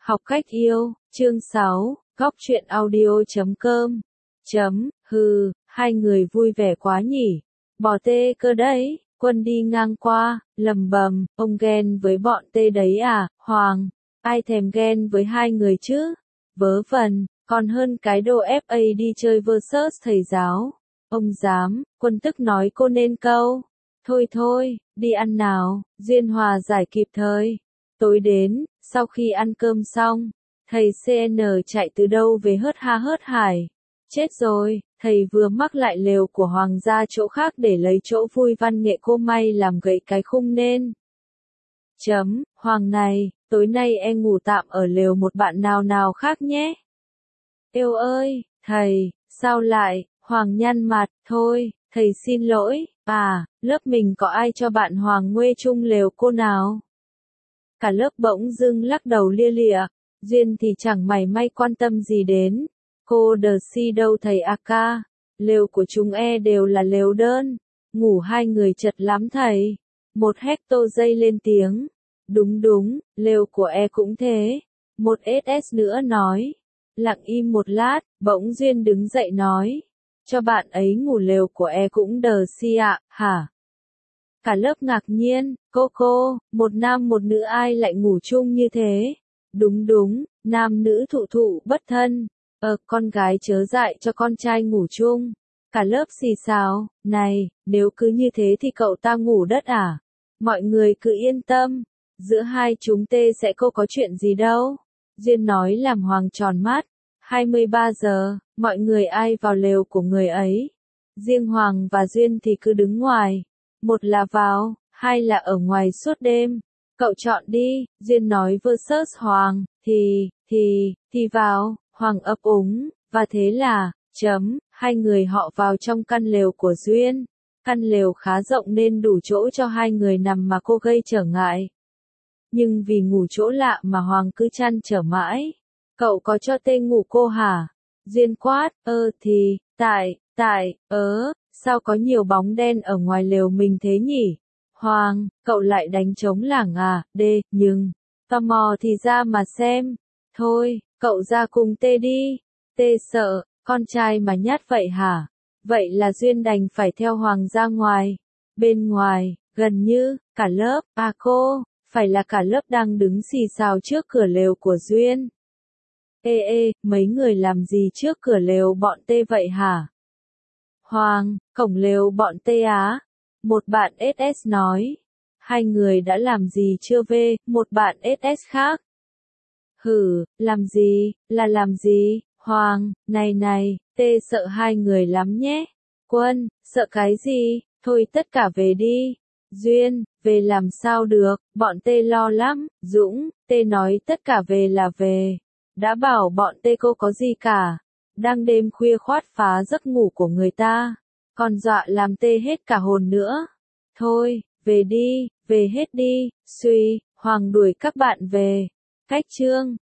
Học cách yêu, chương 6, góc truyện audio.com. Hừ, hai người vui vẻ quá nhỉ. Bỏ tê cơ đấy, Quân đi ngang qua, lầm bầm, ông ghen với bọn tê đấy à, Hoàng, ai thèm ghen với hai người chứ? Vớ vẩn, còn hơn cái đồ FA đi chơi versus thầy giáo. Ông dám, Quân tức nói cô nên câu. Thôi thôi, đi ăn nào, Duyên hòa giải kịp thời. Tối đến, sau khi ăn cơm xong, thầy CN chạy từ đâu về hớt ha hớt hải. Chết rồi, thầy vừa mắc lại lều của Hoàng ra chỗ khác để lấy chỗ vui văn nghệ cô may làm gãy cái khung nên. Hoàng này, tối nay em ngủ tạm ở lều một bạn nào nào khác nhé. Êu ơi, thầy, sao lại, Hoàng nhăn mặt, thôi, thầy xin lỗi, lớp mình có ai cho bạn Hoàng nguê chung lều cô nào? Cả lớp bỗng dưng lắc đầu lia lịa, Duyên thì chẳng mảy may quan tâm gì đến. Cô đờ si đâu thầy ca, lều của chúng đều là lều đơn, ngủ hai người chật lắm thầy. Một Hector dây lên tiếng, đúng, lều của cũng thế. Một SS nữa nói, lặng im một lát, bỗng Duyên đứng dậy nói, cho bạn ấy ngủ lều của cũng đờ si ạ, hả? Cả lớp ngạc nhiên, cô, một nam một nữ ai lại ngủ chung như thế? Đúng, nam nữ thụ bất thân. Con gái chớ dại cho con trai ngủ chung. Cả lớp xì xào, này, nếu cứ như thế thì cậu ta ngủ đất à? Mọi người cứ yên tâm, giữa hai chúng sẽ có chuyện gì đâu. Duyên nói làm Hoàng tròn mắt. 23 giờ, mọi người ai vào lều của người ấy. Riêng Hoàng và Duyên thì cứ đứng ngoài. Một là vào, hai là ở ngoài suốt đêm. Cậu chọn đi, Duyên nói versus Hoàng, thì vào, Hoàng ấp úng, và thế là, hai người họ vào trong căn lều của Duyên. Căn lều khá rộng nên đủ chỗ cho hai người nằm mà cô gây trở ngại. Nhưng vì ngủ chỗ lạ mà Hoàng cứ trăn trở mãi. Cậu có cho tê ngủ cô hả? Duyên quát, thì, sao có nhiều bóng đen ở ngoài lều mình thế nhỉ? Hoàng, cậu lại đánh trống lảng à, nhưng, tò mò thì ra mà xem. Thôi, cậu ra cùng tê đi. Tê sợ, con trai mà nhát vậy hả? Vậy là Duyên đành phải theo Hoàng ra ngoài. Bên ngoài, gần như, cả lớp, cô, phải là cả lớp đang đứng xì xào trước cửa lều của Duyên. Mấy người làm gì trước cửa lều bọn tê vậy hả? Hoàng, cổng lều bọn tê á. Một bạn SS nói. Hai người đã làm gì chưa về, một bạn SS khác. Làm gì, làm gì, Hoàng, này, tê sợ hai người lắm nhé. Quân, sợ cái gì, thôi tất cả về đi. Duyên, về làm sao được, bọn tê lo lắm. Dũng, tê nói tất cả về là về. Đã bảo bọn tê cô có gì cả. Đang đêm khuya khoát phá giấc ngủ của người ta. Còn dọa làm tê hết cả hồn nữa. Thôi, về đi, về hết đi, Hoàng đuổi các bạn về. Cách chương